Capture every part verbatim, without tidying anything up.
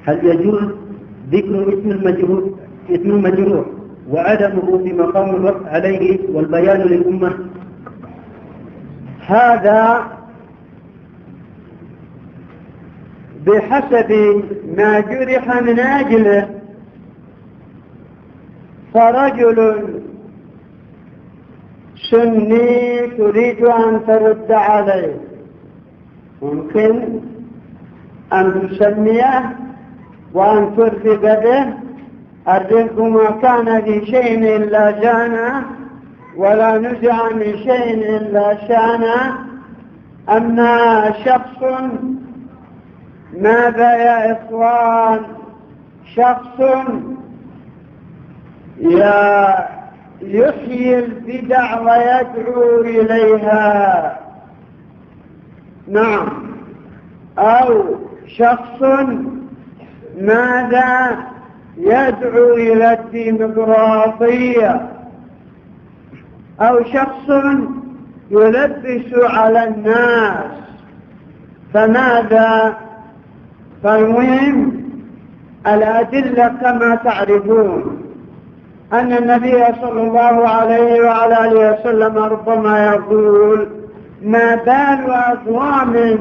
هل يجوز ذكر اسم المجروح اسم المجروح وعدمه في مقام الرفع عليه والبيان للأمة؟ هذا بحسب ما جرح من أجله، فرجل سني تريد أن ترد عليه ممكن أن تسميه وأن ترفق به. الرفق ما كان في شيء إلا شانه ولا نزع من شيء إلا شانه. أما شخص، ماذا يا إخوان؟ شخص يحيي البدع ويدعو إليها، نعم. أو شخص ماذا يدعو إلى الديمقراطية، أو شخص يلبس على الناس. فماذا؟ فالمهم الأدلة كما تعرفون أن النبي صلى الله عليه وعلى آله وسلم ربما يقول: ما بال أقوام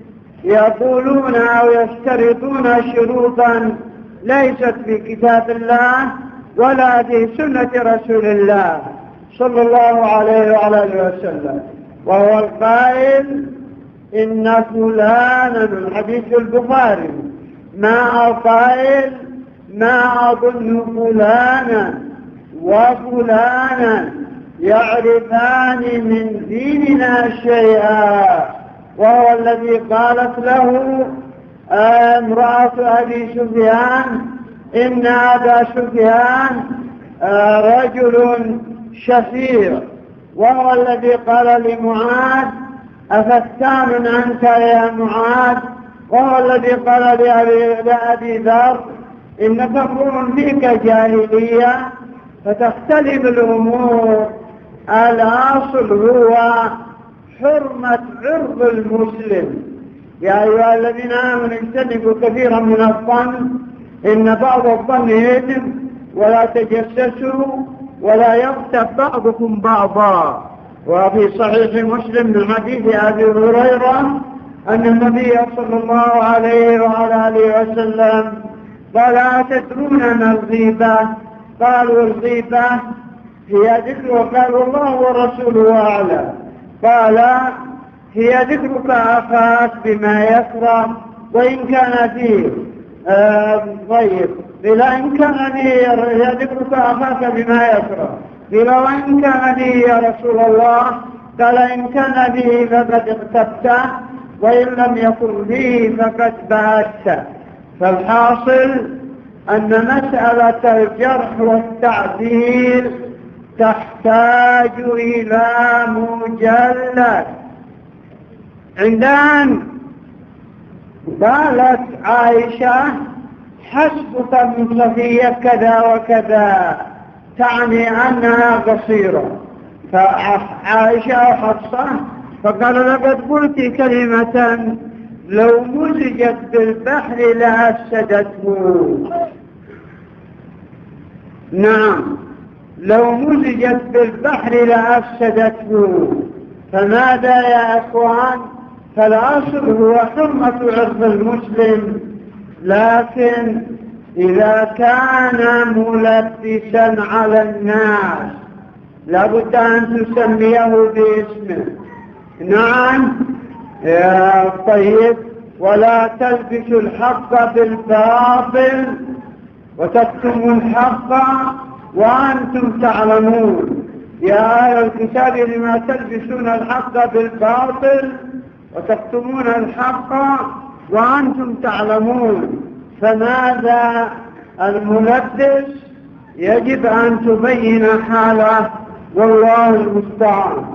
يقولون أو يشترطون شروطا ليست في كتاب الله ولا في سنة رسول الله صلى الله عليه وعلى آله وسلم، وهو القائل: إن فلانا، من حديث البخاري، ما قائل ما أظن فلانا وفلانا يعرفان من ديننا شيئا، وهو الذي قالت له امرأة أبي سفيان: إن أبا سفيان رجل شفيع. وهو الذي قال لمعاذ: أفتان أنت يا معاذ. وهو الذي قال لأبي ذر: إنك امرؤ فيك جاهلية. فتختلف الأمور. الأصل هو حرمة عرض المسلم. يا أيها الذين آمنوا اجتنبوا كثيرا من الظن إن بعض الظن إثم ولا تجسسوا ولا يغتب بعضكم بعضا. وفي صحيح مسلم من حديث أبي هريرة أن النبي صلى الله عليه وعلى آله وسلم قال: أتدرون ما الغيبة؟ قالوا: الغيبة هي ذكر، وقالوا: الله ورسوله أعلم. قال: هي ذكرك أخاك بما يكره وإن كان فيه طيب. قيل: إن كان فيه هي ذكرك أخاك بما يكره. قيل: وإن كان فيه يا رسول الله؟ قال: إن كان فيه فقد اغتبته، وإن لم يكن فيه فقد بهته. فالحاصل أن مسألة الجرح والتعديل تحتاج إلى مجلد. عندما قالت عائشة: حسبك من صفية كذا وكذا، تعني أنها قصيرة. فعائشة وحفصة فقال: لقد قلت كلمة لو مزجت بالبحر لأفسدته. نعم، لو مزجت بالبحر لأفسدته. فماذا يا أخوان؟ فالأصل هو حرمة عرض المسلم، لكن إذا كان ملبسا على الناس لابد أن تسميه باسمه. نعم يا طيب. ولا تلبسوا الحق بالباطل وتكتموا الحق وأنتم تعلمون. يا أهل الكتاب لما تلبسون الحق بالباطل وتكتمون الحق وأنتم تعلمون. فماذا الملبس؟ يجب أن تبين حاله، والله المستعان.